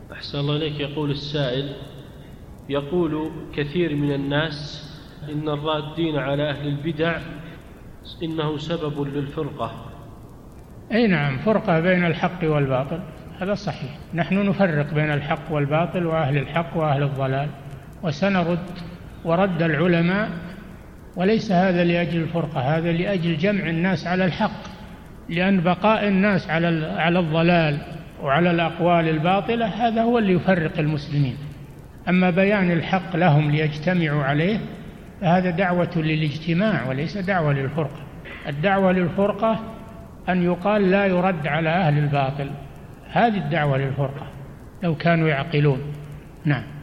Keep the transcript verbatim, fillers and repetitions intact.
أحسن الله إليك. يقول السائل: يقول كثير من الناس إن الرادين على أهل البدع إنه سبب للفرقة. أي نعم، فرقة بين الحق والباطل، هذا صحيح. نحن نفرق بين الحق والباطل وأهل الحق وأهل الضلال، وسنرد ورد العلماء، وليس هذا لأجل الفرقة، هذا لأجل جمع الناس على الحق، لأن بقاء الناس على على الضلال وعلى الأقوال الباطلة هذا هو اللي يفرق المسلمين. أما بيان الحق لهم ليجتمعوا عليه فهذا دعوة للاجتماع وليس دعوة للفرقة. الدعوة للفرقة أن يقال لا يرد على أهل الباطل، هذه الدعوة للفرقة لو كانوا يعقلون. نعم.